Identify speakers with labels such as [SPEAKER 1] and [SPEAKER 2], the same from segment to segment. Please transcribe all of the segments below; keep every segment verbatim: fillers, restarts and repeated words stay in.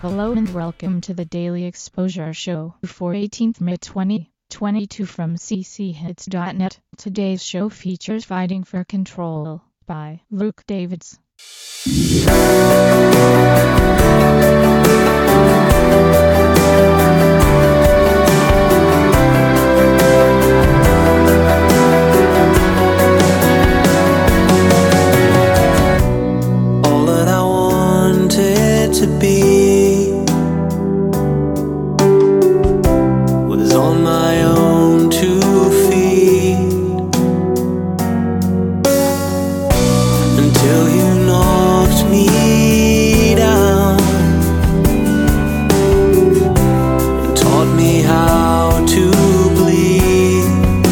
[SPEAKER 1] Hello and welcome to the Daily Exposure Show for eighteenth May twenty twenty-two from c c hits dot net. Today's show features Fighting for Control by Luke Davids.
[SPEAKER 2] All that I wanted to be was on my own two feet until you knocked me down and taught me how to bleed.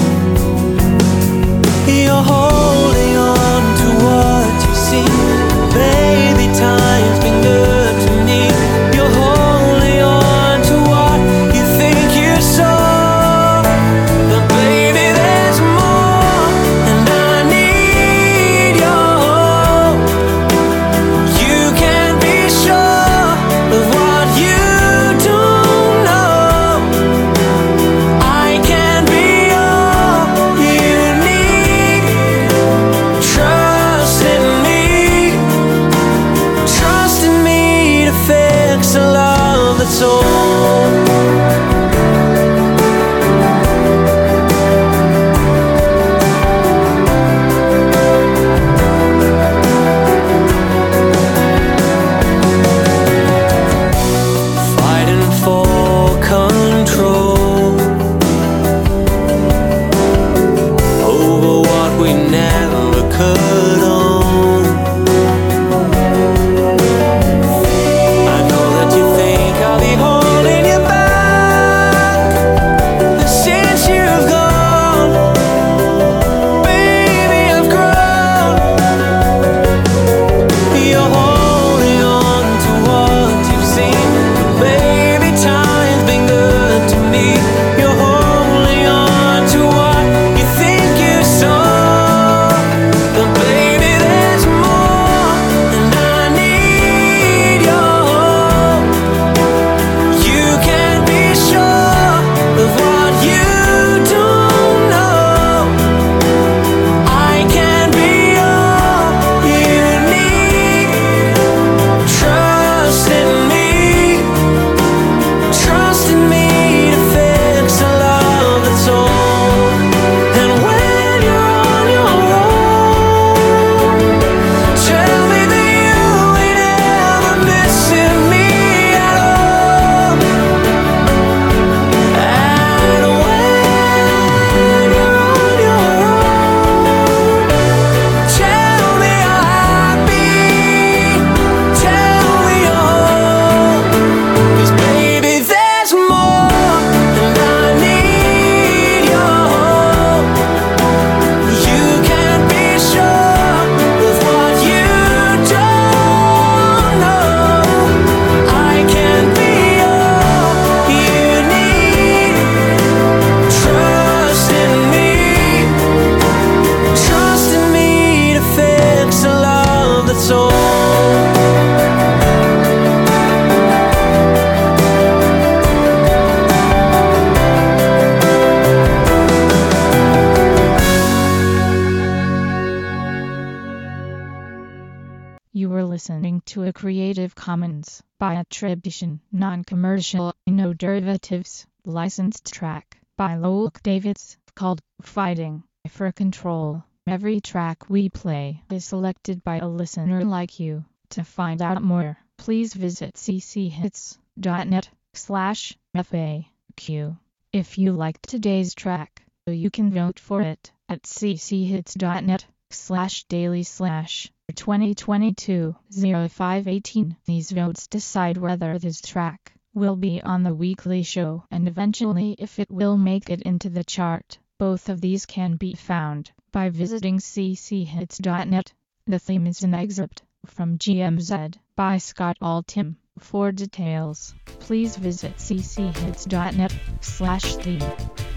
[SPEAKER 2] You're holding on to what you see, baby. Time's been good to me. You're holding on to what you think you saw, but baby, there's more, and I need your hope. You can be sure of what you don't know. I can be all you need. Trust in me, trust in me to fix a love that's old. Fighting for control over what we never could own. I know that you think I'll be holding you back, but since you've gone, baby, I've grown. You're holding on to what you've seen, but baby, time's been good to me. You're holding on to what you think you saw, but baby, there's more, and I need your hope. You can be sure of what you don't know. I can be all you need. Trust in me, trust in me to fix a love that's old. And when you're on your own, tell me that you ain't ever missing me at all. And when you're on your own, tell me you're happy, tell me you're whole. 'Cause baby, there's more, and I need your hope. You can be sure of what you don't know. I can be all you need. Trust in me, trust in me to fix a love that's old.
[SPEAKER 1] You were listening to a Creative Commons by attribution, non-commercial, no derivatives, licensed track by Luke Davids called Fighting for Control. Every track we play is selected by a listener like you. To find out more, please visit c c hits dot net slash F A Q. If you liked today's track, you can vote for it at c c hits dot net slash daily slash twenty twenty-two oh five eighteen. These votes decide whether this track will be on the weekly show and eventually if it will make it into the chart. Both of these can be found by visiting c c hits dot net. The theme is an excerpt from G M Z by Scott Altham. For details, please visit c c hits dot net slash theme.